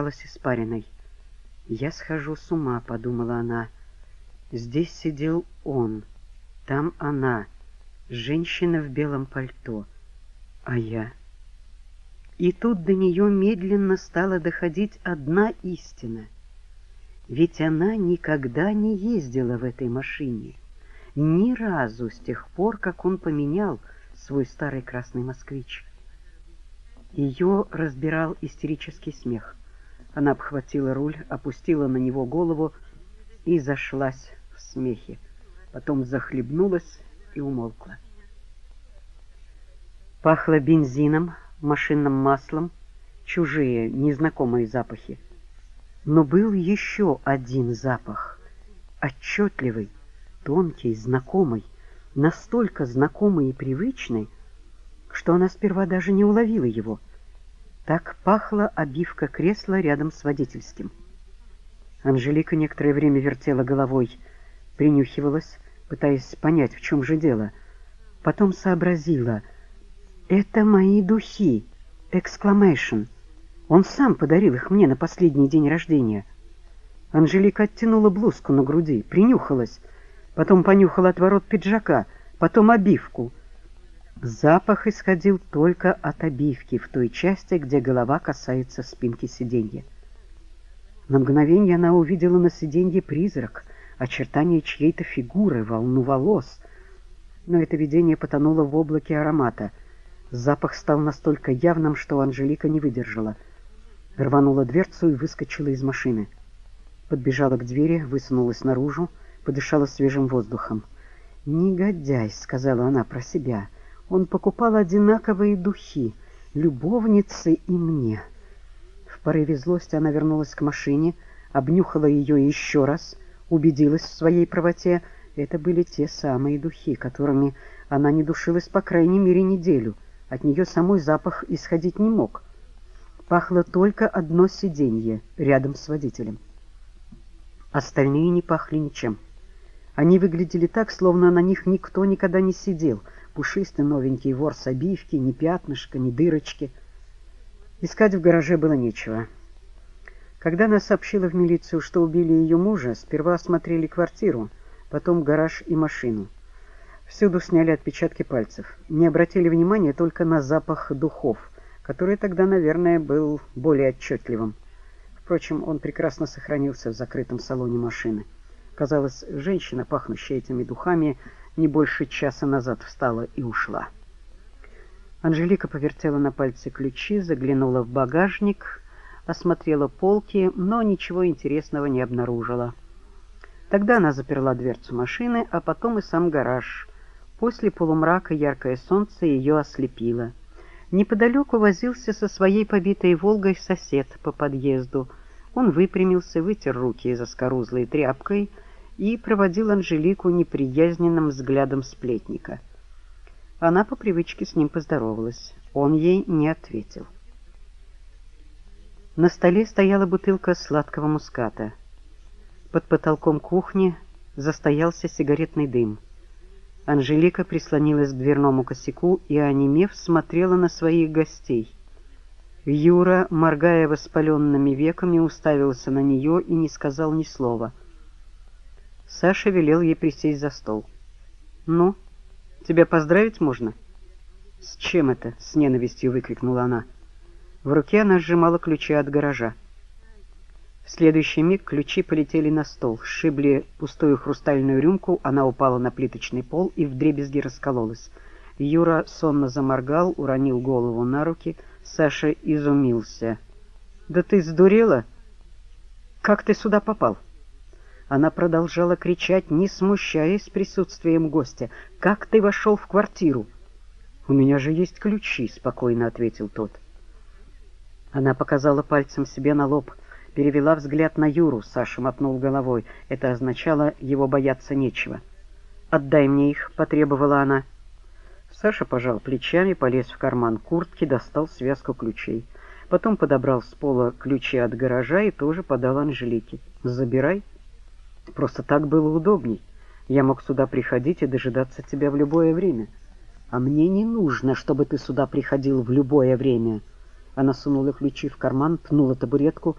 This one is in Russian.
покрывалась испариной. «Я схожу с ума», — подумала она. «Здесь сидел он, там она, женщина в белом пальто, а я...» И тут до нее медленно стала доходить одна истина. Ведь она никогда не ездила в этой машине. Ни разу с тех пор, как он поменял свой старый красный москвич. Ее разбирал истерический смех. Она обхватила руль, опустила на него голову и зашлась в смехе. Потом захлебнулась и умолкла. Пахло бензином, машинным маслом, чужие, незнакомые запахи. Но был еще один запах, отчетливый, тонкий, знакомый, настолько знакомый и привычный, что она сперва даже не уловила его. Так пахла обивка кресла рядом с водительским. Анжелика некоторое время вертела головой, принюхивалась, пытаясь понять, в чем же дело. Потом сообразила: «Это мои духи, Exclamation. Он сам подарил их мне на последний день рождения». Анжелика оттянула блузку на груди, принюхалась, потом понюхала отворот пиджака, потом обивку. Запах исходил только от обивки, в той части, где голова касается спинки сиденья. На мгновение она увидела на сиденье призрак, очертания чьей-то фигуры, волну волос. Но это видение потонуло в облаке аромата. Запах стал настолько явным, что Анжелика не выдержала. Рванула дверцу и выскочила из машины. Подбежала к двери, высунулась наружу, подышала свежим воздухом. «Негодяй», — сказала она про себя, — «он покупал одинаковые духи, любовнице и мне». В порыве злости она вернулась к машине, обнюхала ее еще раз, убедилась в своей правоте. Это были те самые духи, которыми она не душилась по крайней мере неделю. От нее самой запах исходить не мог. Пахло только одно сиденье рядом с водителем. Остальные не пахли ничем. Они выглядели так, словно на них никто никогда не сидел. Пушистый новенький ворс обивки, ни пятнышка, ни дырочки. Искать в гараже было нечего. Когда она сообщила в милицию, что убили ее мужа, сперва осмотрели квартиру, потом гараж и машину. Всюду сняли отпечатки пальцев. Не обратили внимания только на запах духов, который тогда, наверное, был более отчетливым. Впрочем, он прекрасно сохранился в закрытом салоне машины. Казалось, женщина, пахнущая этими духами, не больше часа назад встала и ушла. Анжелика повертела на пальце ключи, заглянула в багажник, осмотрела полки, но ничего интересного не обнаружила. Тогда она заперла дверцу машины, а потом и сам гараж. После полумрака яркое солнце ее ослепило. Неподалеку возился со своей побитой «Волгой» сосед по подъезду. Он выпрямился, вытер руки заскорузлой тряпкой и проводил Анжелику неприязненным взглядом сплетника. Она по привычке с ним поздоровалась. Он ей не ответил. На столе стояла бутылка сладкого муската. Под потолком кухни застоялся сигаретный дым. Анжелика прислонилась к дверному косяку и, онемев, смотрела на своих гостей. Юра, моргая воспаленными веками, уставился на нее и не сказал ни слова. Саша велел ей присесть за стол. «Ну, тебя поздравить можно?» «С чем это?» — с ненавистью выкрикнула она. В руке она сжимала ключи от гаража. В следующий миг ключи полетели на стол, сшибли пустую хрустальную рюмку, она упала на плиточный пол и вдребезги раскололась. Юра сонно заморгал, уронил голову на руки. Саша изумился. «Да ты сдурела? Как ты сюда попал?» Она продолжала кричать, не смущаясь присутствием гостя. «Как ты вошел в квартиру?» «У меня же есть ключи», — спокойно ответил тот. Она показала пальцем себе на лоб, перевела взгляд на Юру. Саша мотнул головой. Это означало, его бояться нечего. «Отдай мне их», — потребовала она. Саша пожал плечами, полез в карман куртки, достал связку ключей. Потом подобрал с пола ключи от гаража и тоже подал Анжелике. «Забирай. Просто так было удобней. Я мог сюда приходить и дожидаться тебя в любое время». «А мне не нужно, чтобы ты сюда приходил в любое время». Она сунула ключи в карман, пнула табуретку